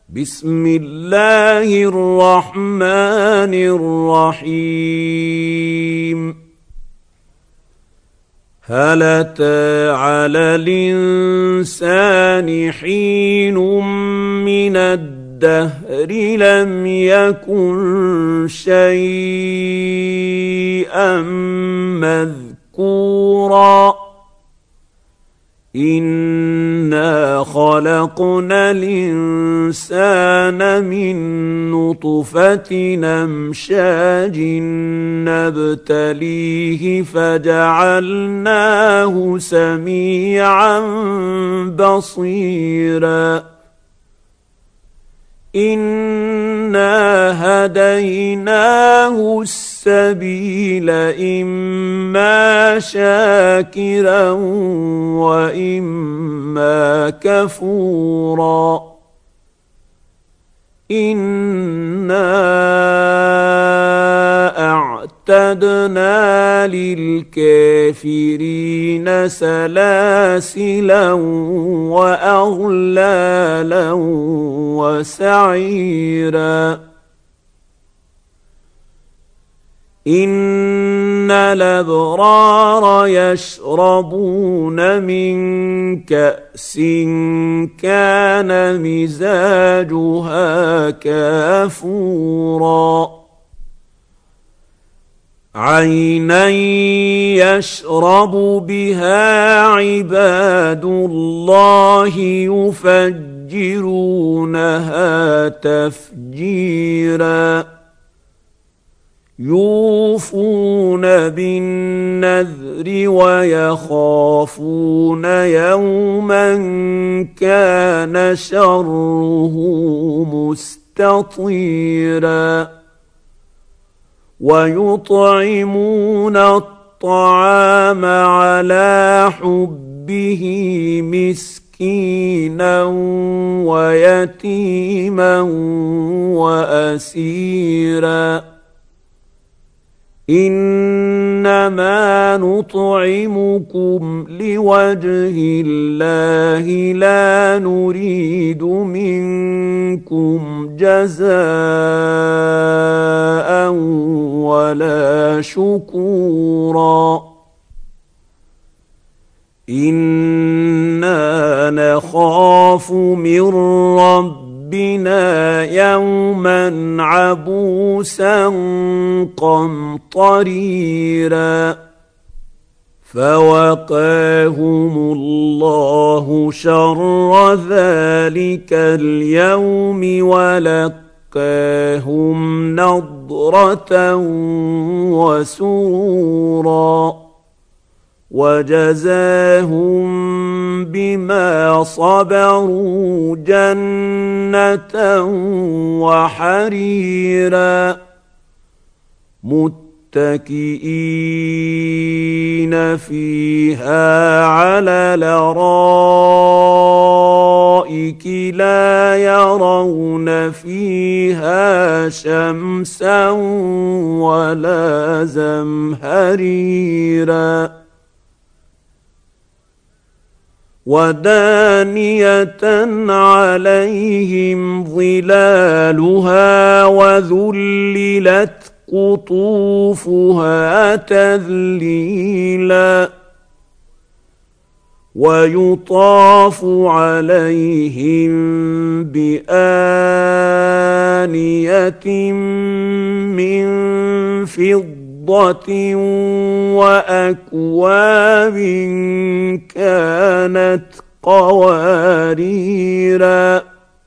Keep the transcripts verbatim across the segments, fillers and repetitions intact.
بسم الله الرحمن الرحيم. هل أتى على الإنسان حين من الدهر لم يكن شيئا مذكورا إنا خلقنا الإنسان من نطفة أمشاج نبتليه فجعلناه سميعا بصيرا إنا هديناه السبيل إما شاكرا وإما كفورا إنا أعتدنا للكافرين سلاسلا وأغلالا وسعيرا إن الأبرار يشربون من كأس كان مزاجها كافورا عينا يشرب بها عباد الله يفجرونها تفجيرا يوفون بالنذر ويخافون يوما كان شره مستطيرا ويطعمون الطعام على حبه مسكينا ويتيما وأسيرا إنما نطعمكم لوجه الله لا نريد منكم جزاء ولا شكورا إنا نخاف من ربنا بنا يوما عبوسا قمطريرا فوقاهم الله شر ذلك اليوم ولقاهم نضرة وسرورا وجزاهم بما صبروا جنة وحريرا متكئين فيها على الأرائك لا يرون فيها شمسا ولا زمهريرا ودانية عليهم ظلالها وذللت قطوفها تذليلا ويطاف عليهم بآنية من فضة وأكواب كانت قواريرا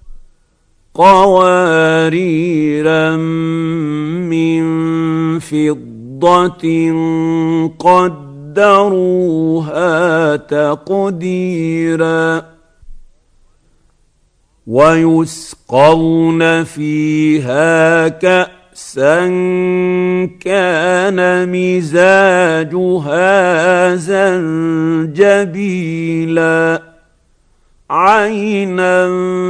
قواريرا من فضة قدروها تقديرا ويسقون فيها كأسا كان مزاجها زنجبيلا عينا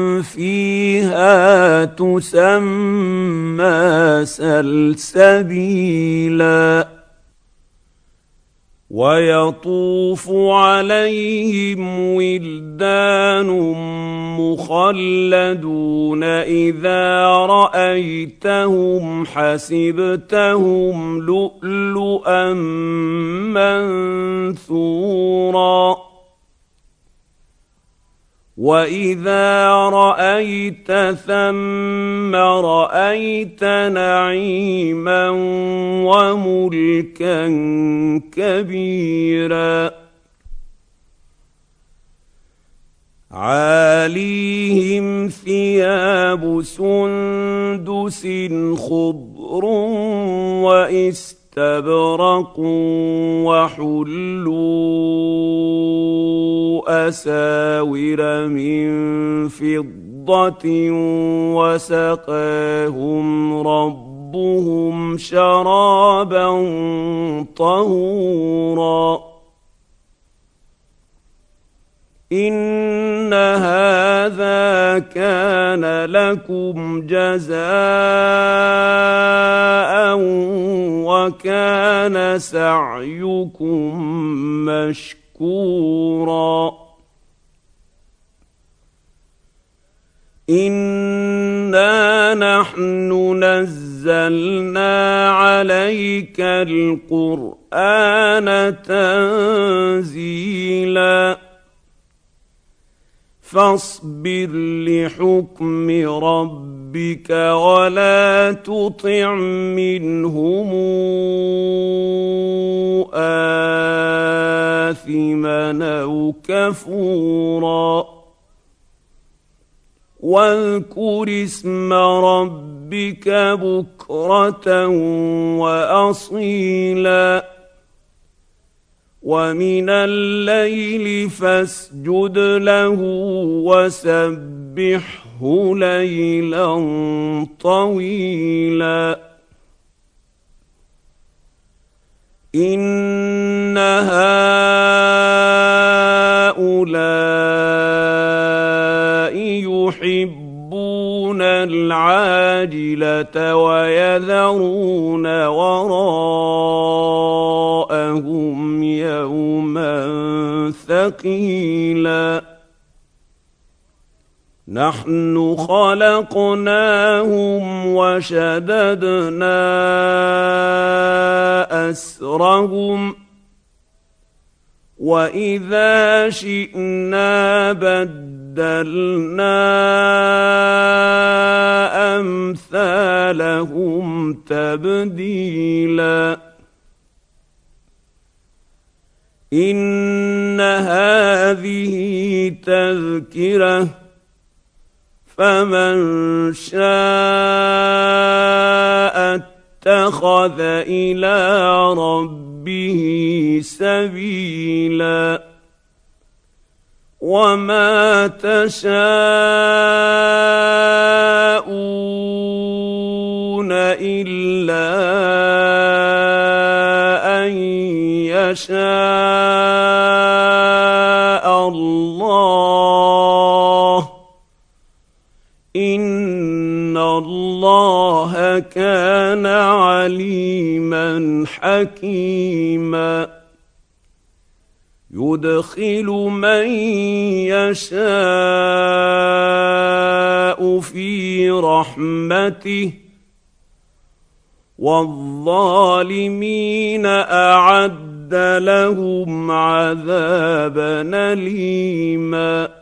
فيها تسمى سلسبيلا ويطوف عليهم ولدان مخلدون إذا رأيتهم حسبتهم لؤلؤا منثورا وإذا رأيت ثم رأيت نعيما وملكا كبيرا عاليهم ثياب سندس خضر واستبرق وحلوا أساور من فضة وسقاهم ربهم شرابا طهورا إن هذا كان لكم جزاء وكان سعيكم مشكورا إنا نحن نزلنا عليك القرآن تنزيلا فاصبر لحكم ربك ولا تطع منهم آثما أو كفورا واذكر اسم ربك بكرة وأصيلا ومن الليل فاسجد له وسبحه ليلا طويلا إن هؤلاء يحبون العاجلة ويذرون وراءهم يوما ثقيلا نحن خلقناهم وشددنا أسرهم وإذا شئنا بدلنا أمثالهم تبديلا إن هذه تذكرة فمن شاء اتخذ إلى ربه سبيلا وما تشاءون إلا أن يشاء الله إن الله كان عليما حكيما يدخل من يشاء في رحمته والظالمين أعد لهم عذابا أليما